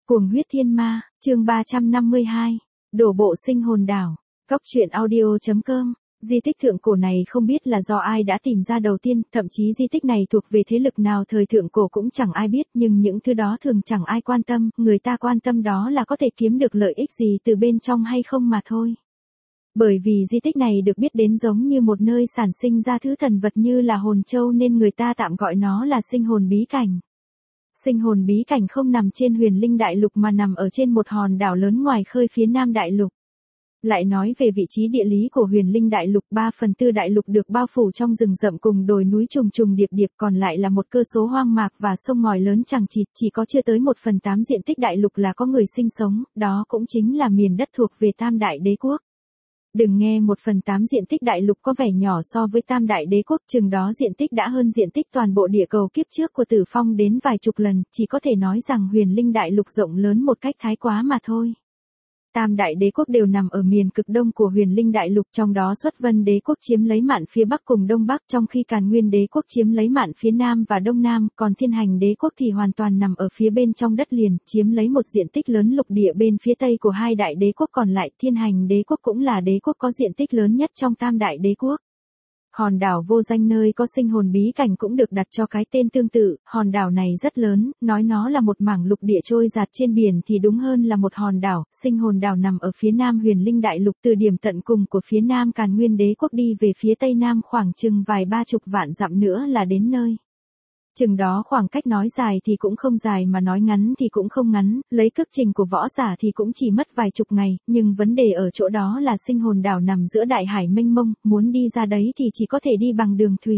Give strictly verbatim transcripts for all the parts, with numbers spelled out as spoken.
Cuồng huyết thiên ma, chương ba trăm năm mươi hai, đổ bộ sinh hồn đảo, cóc truyện audio.com. Di tích thượng cổ này không biết là do ai đã tìm ra đầu tiên, thậm chí di tích này thuộc về thế lực nào thời thượng cổ cũng chẳng ai biết, nhưng những thứ đó thường chẳng ai quan tâm, người ta quan tâm đó là có thể kiếm được lợi ích gì từ bên trong hay không mà thôi. Bởi vì di tích này được biết đến giống như một nơi sản sinh ra thứ thần vật như là hồn châu nên người ta tạm gọi nó là sinh hồn bí cảnh. Sinh hồn bí cảnh không nằm trên huyền linh đại lục mà nằm ở trên một hòn đảo lớn ngoài khơi phía nam đại lục. Lại nói về vị trí địa lý của huyền linh đại lục, ba phần tư đại lục được bao phủ trong rừng rậm cùng đồi núi trùng trùng điệp điệp, còn lại là một cơ số hoang mạc và sông ngòi lớn chằng chịt, chỉ có chưa tới một phần tám diện tích đại lục là có người sinh sống, đó cũng chính là miền đất thuộc về Tam Đại Đế Quốc. Đừng nghe một phần tám diện tích đại lục có vẻ nhỏ so với Tam Đại Đế Quốc, chừng đó diện tích đã hơn diện tích toàn bộ địa cầu kiếp trước của Tử Phong đến vài chục lần, chỉ có thể nói rằng huyền linh đại lục rộng lớn một cách thái quá mà thôi. Tam Đại Đế Quốc đều nằm ở miền cực đông của huyền linh đại lục, trong đó Xuất Vân Đế Quốc chiếm lấy mạn phía bắc cùng đông bắc, trong khi Càn Nguyên Đế Quốc chiếm lấy mạn phía nam và đông nam, còn Thiên Hành Đế Quốc thì hoàn toàn nằm ở phía bên trong đất liền, chiếm lấy một diện tích lớn lục địa bên phía tây của hai đại đế quốc còn lại. Thiên Hành Đế Quốc cũng là đế quốc có diện tích lớn nhất trong Tam Đại Đế Quốc. Hòn đảo vô danh nơi có sinh hồn bí cảnh cũng được đặt cho cái tên tương tự, hòn đảo này rất lớn, nói nó là một mảng lục địa trôi dạt trên biển thì đúng hơn là một hòn đảo. Sinh hồn đảo nằm ở phía nam huyền linh đại lục, từ điểm tận cùng của phía nam Càn Nguyên Đế Quốc đi về phía tây nam khoảng chừng vài ba chục vạn dặm nữa là đến nơi. Chừng đó khoảng cách nói dài thì cũng không dài mà nói ngắn thì cũng không ngắn, lấy cước trình của võ giả thì cũng chỉ mất vài chục ngày, nhưng vấn đề ở chỗ đó là sinh hồn đảo nằm giữa đại hải mênh mông, muốn đi ra đấy thì chỉ có thể đi bằng đường thủy.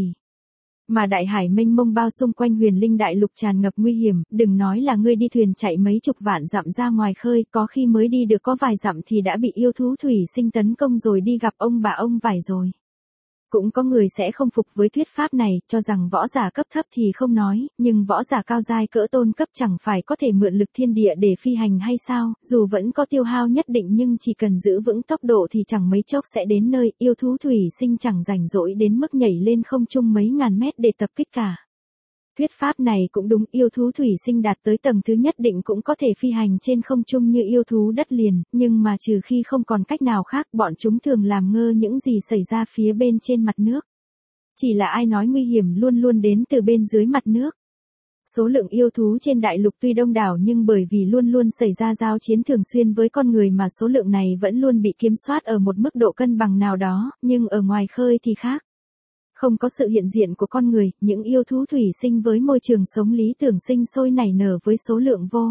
Mà đại hải mênh mông bao xung quanh huyền linh đại lục tràn ngập nguy hiểm, đừng nói là ngươi đi thuyền chạy mấy chục vạn dặm ra ngoài khơi, có khi mới đi được có vài dặm thì đã bị yêu thú thủy sinh tấn công rồi đi gặp ông bà ông vải rồi. Cũng có người sẽ không phục với thuyết pháp này, cho rằng võ giả cấp thấp thì không nói, nhưng võ giả cao giai cỡ tôn cấp chẳng phải có thể mượn lực thiên địa để phi hành hay sao, dù vẫn có tiêu hao nhất định nhưng chỉ cần giữ vững tốc độ thì chẳng mấy chốc sẽ đến nơi. Yêu thú thủy sinh chẳng rảnh rỗi đến mức nhảy lên không trung mấy ngàn mét để tập kích cả. Thuyết pháp này cũng đúng, yêu thú thủy sinh đạt tới tầng thứ nhất định cũng có thể phi hành trên không trung như yêu thú đất liền, nhưng mà trừ khi không còn cách nào khác, bọn chúng thường làm ngơ những gì xảy ra phía bên trên mặt nước. Chỉ là ai nói nguy hiểm luôn luôn đến từ bên dưới mặt nước. Số lượng yêu thú trên đại lục tuy đông đảo nhưng bởi vì luôn luôn xảy ra giao chiến thường xuyên với con người mà số lượng này vẫn luôn bị kiểm soát ở một mức độ cân bằng nào đó, nhưng ở ngoài khơi thì khác. Không có sự hiện diện của con người, những yêu thú thủy sinh với môi trường sống lý tưởng sinh sôi nảy nở với số lượng vô.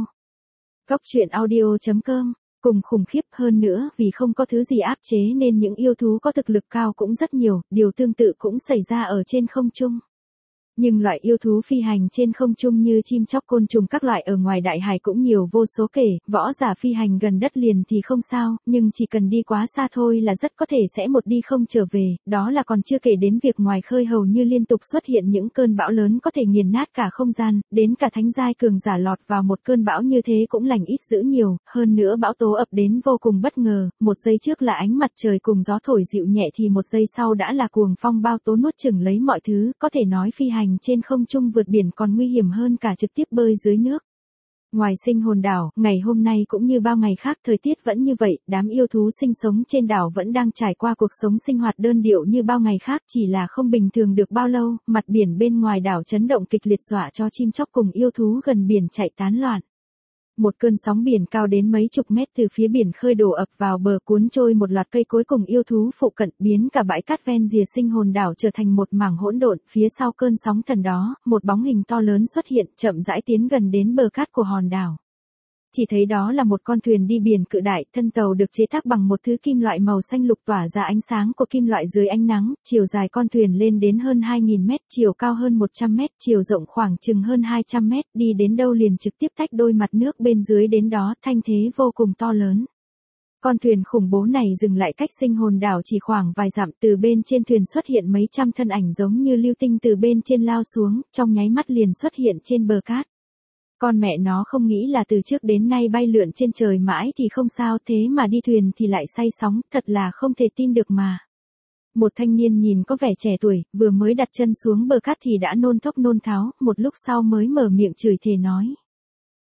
Cóc truyện audio.com. Cùng khủng khiếp hơn nữa, vì không có thứ gì áp chế nên những yêu thú có thực lực cao cũng rất nhiều, điều tương tự cũng xảy ra ở trên không trung. Nhưng loại yêu thú phi hành trên không trung như chim chóc côn trùng các loại ở ngoài đại hải cũng nhiều vô số kể, võ giả phi hành gần đất liền thì không sao, nhưng chỉ cần đi quá xa thôi là rất có thể sẽ một đi không trở về, đó là còn chưa kể đến việc ngoài khơi hầu như liên tục xuất hiện những cơn bão lớn có thể nghiền nát cả không gian, đến cả thánh giai cường giả lọt vào một cơn bão như thế cũng lành ít dữ nhiều, hơn nữa bão tố ập đến vô cùng bất ngờ, một giây trước là ánh mặt trời cùng gió thổi dịu nhẹ thì một giây sau đã là cuồng phong bao tố nuốt chửng lấy mọi thứ, có thể nói phi hành trên không trung vượt biển còn nguy hiểm hơn cả trực tiếp bơi dưới nước. Ngoài sinh hồn đảo, ngày hôm nay cũng như bao ngày khác thời tiết vẫn như vậy, đám yêu thú sinh sống trên đảo vẫn đang trải qua cuộc sống sinh hoạt đơn điệu như bao ngày khác, chỉ là không bình thường được bao lâu, mặt biển bên ngoài đảo chấn động kịch liệt dọa cho chim chóc cùng yêu thú gần biển chạy tán loạn. Một cơn sóng biển cao đến mấy chục mét từ phía biển khơi đổ ập vào bờ cuốn trôi một loạt cây cối cùng yêu thú phụ cận, biến cả bãi cát ven rìa sinh hồn đảo trở thành một mảng hỗn độn. Phía sau cơn sóng thần đó, một bóng hình to lớn xuất hiện, chậm rãi tiến gần đến bờ cát của hòn đảo. Chỉ thấy đó là một con thuyền đi biển cự đại, thân tàu được chế tác bằng một thứ kim loại màu xanh lục tỏa ra ánh sáng của kim loại dưới ánh nắng, chiều dài con thuyền lên đến hơn hai nghìn mét, chiều cao hơn một trăm mét, chiều rộng khoảng chừng hơn hai trăm mét, đi đến đâu liền trực tiếp tách đôi mặt nước bên dưới đến đó, thanh thế vô cùng to lớn. Con thuyền khủng bố này dừng lại cách sinh hồn đảo chỉ khoảng vài dặm, từ bên trên thuyền xuất hiện mấy trăm thân ảnh giống như lưu tinh từ bên trên lao xuống, trong nháy mắt liền xuất hiện trên bờ cát. Con mẹ nó không nghĩ là từ trước đến nay bay lượn trên trời mãi thì không sao, thế mà đi thuyền thì lại say sóng, thật là không thể tin được mà. Một thanh niên nhìn có vẻ trẻ tuổi, vừa mới đặt chân xuống bờ cát thì đã nôn thốc nôn tháo, một lúc sau mới mở miệng chửi thề nói.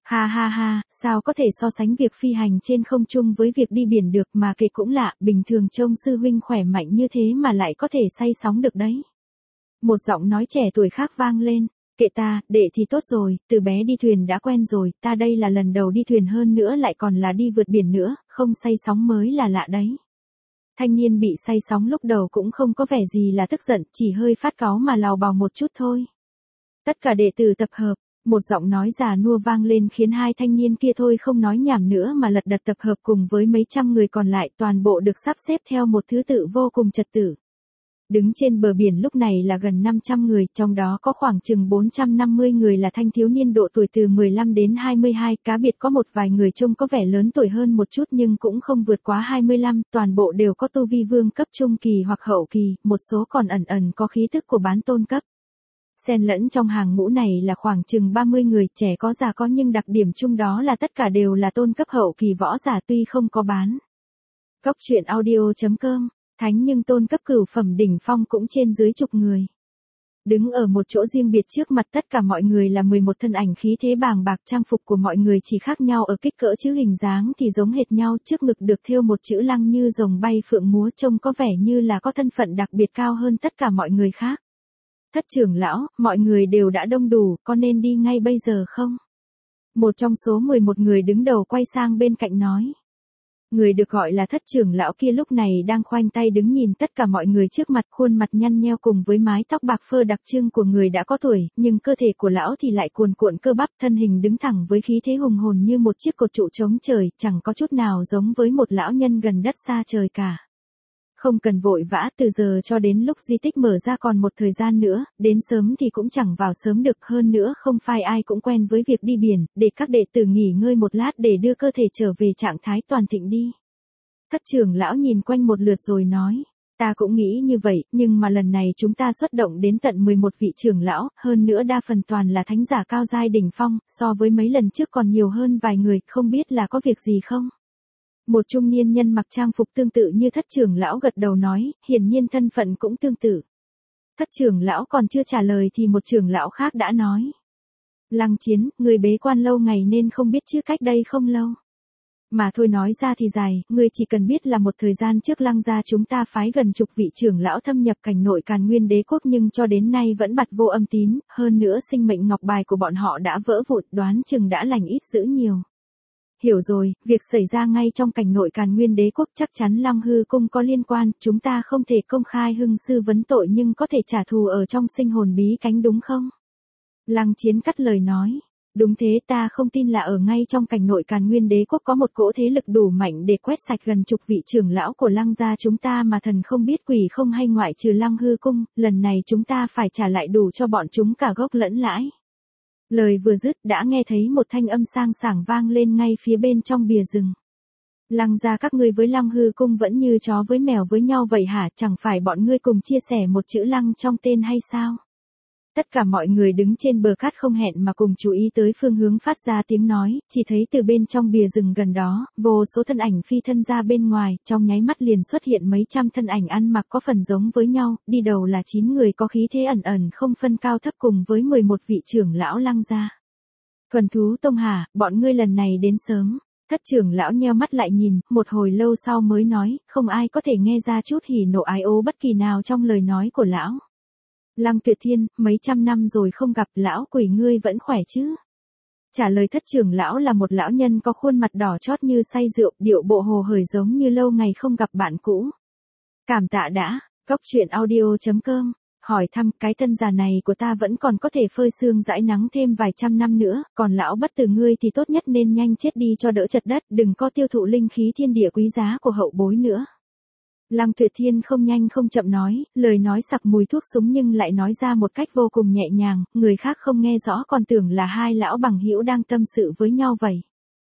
Ha ha ha, sao có thể so sánh việc phi hành trên không trung với việc đi biển được, mà kể cũng lạ, bình thường trông sư huynh khỏe mạnh như thế mà lại có thể say sóng được đấy. Một giọng nói trẻ tuổi khác vang lên, kệ ta, đệ thì tốt rồi, từ bé đi thuyền đã quen rồi, ta đây là lần đầu đi thuyền hơn nữa lại còn là đi vượt biển nữa, không say sóng mới là lạ đấy. Thanh niên bị say sóng lúc đầu cũng không có vẻ gì là tức giận, chỉ hơi phát cáu mà lào bào một chút thôi. Tất cả đệ tử tập hợp, một giọng nói già nua vang lên khiến hai thanh niên kia thôi không nói nhảm nữa mà lật đật tập hợp cùng với mấy trăm người còn lại, toàn bộ được sắp xếp theo một thứ tự vô cùng trật tự. Đứng trên bờ biển lúc này là gần năm trăm người, trong đó có khoảng chừng bốn trăm năm mươi người là thanh thiếu niên độ tuổi từ mười lăm đến hai mươi hai, cá biệt có một vài người trông có vẻ lớn tuổi hơn một chút nhưng cũng không vượt quá hai mươi lăm, toàn bộ đều có tu vi vương cấp trung kỳ hoặc hậu kỳ, một số còn ẩn ẩn có khí tức của bán tôn cấp. Xen lẫn trong hàng ngũ này là khoảng chừng ba mươi người, trẻ có già có, nhưng đặc điểm chung đó là tất cả đều là tôn cấp hậu kỳ võ giả tuy không có bán. Cốc truyện audio chấm com, thánh nhưng tôn cấp cửu phẩm đỉnh phong cũng trên dưới chục người. Đứng ở một chỗ riêng biệt trước mặt tất cả mọi người là mười một thân ảnh khí thế bàng bạc, trang phục của mọi người chỉ khác nhau ở kích cỡ chứ hình dáng thì giống hệt nhau, trước ngực được thêu một chữ lăng như rồng bay phượng múa, trông có vẻ như là có thân phận đặc biệt cao hơn tất cả mọi người khác. Thất trưởng lão, mọi người đều đã đông đủ, có nên đi ngay bây giờ không? Một trong số mười một người đứng đầu quay sang bên cạnh nói. Người được gọi là thất trưởng lão kia lúc này đang khoanh tay đứng nhìn tất cả mọi người trước mặt, khuôn mặt nhăn nheo cùng với mái tóc bạc phơ đặc trưng của người đã có tuổi, nhưng cơ thể của lão thì lại cuồn cuộn cơ bắp, thân hình đứng thẳng với khí thế hùng hồn như một chiếc cột trụ chống trời, chẳng có chút nào giống với một lão nhân gần đất xa trời cả. Không cần vội vã, từ giờ cho đến lúc di tích mở ra còn một thời gian nữa, đến sớm thì cũng chẳng vào sớm được, hơn nữa không phải ai cũng quen với việc đi biển, để các đệ tử nghỉ ngơi một lát để đưa cơ thể trở về trạng thái toàn thịnh đi. Thất trưởng lão nhìn quanh một lượt rồi nói, ta cũng nghĩ như vậy, nhưng mà lần này chúng ta xuất động đến tận mười một vị trưởng lão, hơn nữa đa phần toàn là thánh giả cao giai đỉnh phong, so với mấy lần trước còn nhiều hơn vài người, không biết là có việc gì không? Một trung niên nhân mặc trang phục tương tự như thất trưởng lão gật đầu nói, hiển nhiên thân phận cũng tương tự. Thất trưởng lão còn chưa trả lời thì một trưởng lão khác đã nói. Lăng Chiến, người bế quan lâu ngày nên không biết chứ cách đây không lâu. Mà thôi nói ra thì dài, người chỉ cần biết là một thời gian trước Lăng gia chúng ta phái gần chục vị trưởng lão thâm nhập cảnh nội Càn Nguyên Đế quốc nhưng cho đến nay vẫn bặt vô âm tín, hơn nữa sinh mệnh ngọc bài của bọn họ đã vỡ vụn, đoán chừng đã lành ít dữ nhiều. Hiểu rồi, việc xảy ra ngay trong cảnh nội Càn Nguyên Đế quốc chắc chắn Long Hư Cung có liên quan, chúng ta không thể công khai hưng sư vấn tội nhưng có thể trả thù ở trong sinh hồn bí cánh đúng không? Lăng Chiến cắt lời nói, đúng thế, ta không tin là ở ngay trong cảnh nội Càn Nguyên Đế quốc có một cỗ thế lực đủ mạnh để quét sạch gần chục vị trưởng lão của Lăng gia chúng ta mà thần không biết quỷ không hay, ngoại trừ Long Hư Cung, lần này chúng ta phải trả lại đủ cho bọn chúng cả gốc lẫn lãi. Lời vừa dứt đã nghe thấy một thanh âm sang sảng vang lên ngay phía bên trong bìa rừng. Lăng gia các ngươi với Long Hư Cung vẫn như chó với mèo với nhau vậy hả, chẳng phải bọn ngươi cùng chia sẻ một chữ Lăng trong tên hay sao? Tất cả mọi người đứng trên bờ cát không hẹn mà cùng chú ý tới phương hướng phát ra tiếng nói, chỉ thấy từ bên trong bìa rừng gần đó, vô số thân ảnh phi thân ra bên ngoài, trong nháy mắt liền xuất hiện mấy trăm thân ảnh ăn mặc có phần giống với nhau, đi đầu là chín người có khí thế ẩn ẩn không phân cao thấp cùng với mười một vị trưởng lão Lăng gia. Thuần thú tông hả, bọn ngươi lần này đến sớm. Thất trưởng lão nheo mắt lại nhìn, một hồi lâu sau mới nói, không ai có thể nghe ra chút hỉ nộ ái ố bất kỳ nào trong lời nói của lão. Lăng Tuyệt Thiên, mấy trăm năm rồi không gặp, lão quỷ ngươi vẫn khỏe chứ? Trả lời thất trưởng lão là một lão nhân có khuôn mặt đỏ chót như say rượu, điệu bộ hồ hởi giống như lâu ngày không gặp bạn cũ. Cảm tạ đã, cốc truyện audio chấm com, hỏi thăm, cái thân già này của ta vẫn còn có thể phơi sương rãi nắng thêm vài trăm năm nữa, còn lão bất tử ngươi thì tốt nhất nên nhanh chết đi cho đỡ chật đất, đừng có tiêu thụ linh khí thiên địa quý giá của hậu bối nữa. Lăng Tuyệt Thiên không nhanh không chậm nói, lời nói sặc mùi thuốc súng nhưng lại nói ra một cách vô cùng nhẹ nhàng, người khác không nghe rõ còn tưởng là hai lão bằng hữu đang tâm sự với nhau vậy.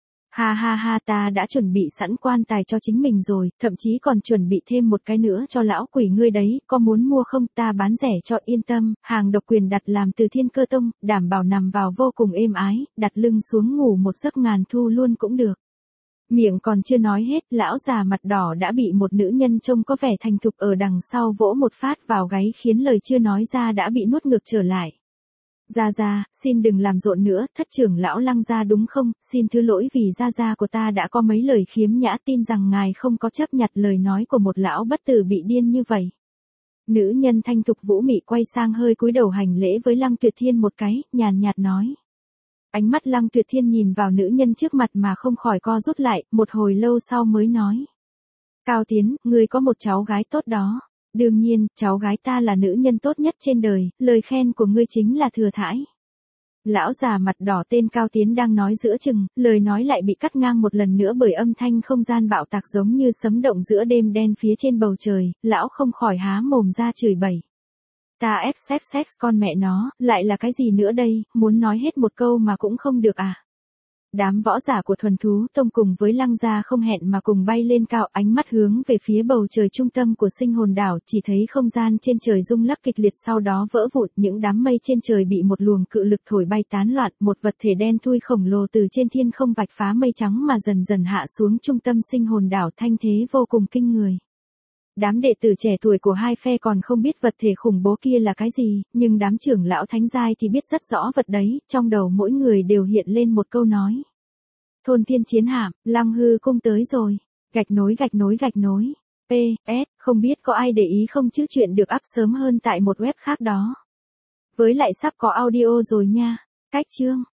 Ha ha ha, ta đã chuẩn bị sẵn quan tài cho chính mình rồi, thậm chí còn chuẩn bị thêm một cái nữa cho lão quỷ ngươi đấy, có muốn mua không, ta bán rẻ cho yên tâm, hàng độc quyền đặt làm từ Thiên Cơ Tông, đảm bảo nằm vào vô cùng êm ái, đặt lưng xuống ngủ một giấc ngàn thu luôn cũng được. Miệng còn chưa nói hết, lão già mặt đỏ đã bị một nữ nhân trông có vẻ thành thục ở đằng sau vỗ một phát vào gáy khiến lời chưa nói ra đã bị nuốt ngược trở lại. Gia Gia, xin đừng làm rộn nữa, thất trưởng lão Lăng gia đúng không, xin thứ lỗi vì Gia Gia của ta đã có mấy lời khiếm nhã, tin rằng ngài không có chấp nhặt lời nói của một lão bất tử bị điên như vậy. Nữ nhân thanh thục vũ mị quay sang hơi cúi đầu hành lễ với Lăng Tuyệt Thiên một cái, nhàn nhạt nói. Ánh mắt Lăng Tuyệt Thiên nhìn vào nữ nhân trước mặt mà không khỏi co rút lại, một hồi lâu sau mới nói. Cao Tiến, ngươi có một cháu gái tốt đó. Đương nhiên, cháu gái ta là nữ nhân tốt nhất trên đời, lời khen của ngươi chính là thừa thãi. Lão già mặt đỏ tên Cao Tiến đang nói giữa chừng, lời nói lại bị cắt ngang một lần nữa bởi âm thanh không gian bạo tạc giống như sấm động giữa đêm đen phía trên bầu trời, lão không khỏi há mồm ra chửi bậy. Ta ép sex sex con mẹ nó, lại là cái gì nữa đây, muốn nói hết một câu mà cũng không được à. Đám võ giả của thuần thú tông cùng với Lăng gia không hẹn mà cùng bay lên cao, ánh mắt hướng về phía bầu trời trung tâm của sinh hồn đảo, chỉ thấy không gian trên trời rung lắc kịch liệt sau đó vỡ vụn, những đám mây trên trời bị một luồng cự lực thổi bay tán loạn, một vật thể đen thui khổng lồ từ trên thiên không vạch phá mây trắng mà dần dần hạ xuống trung tâm sinh hồn đảo, thanh thế vô cùng kinh người. Đám đệ tử trẻ tuổi của hai phe còn không biết vật thể khủng bố kia là cái gì, nhưng đám trưởng lão thánh giai thì biết rất rõ vật đấy, trong đầu mỗi người đều hiện lên một câu nói. Thôn thiên chiến hạm, Lăng hư cung tới rồi. Gạch nối gạch nối gạch nối. pê ét, không biết có ai để ý không chứ chuyện được up sớm hơn tại một web khác đó. Với lại sắp có audio rồi nha. Cách chương.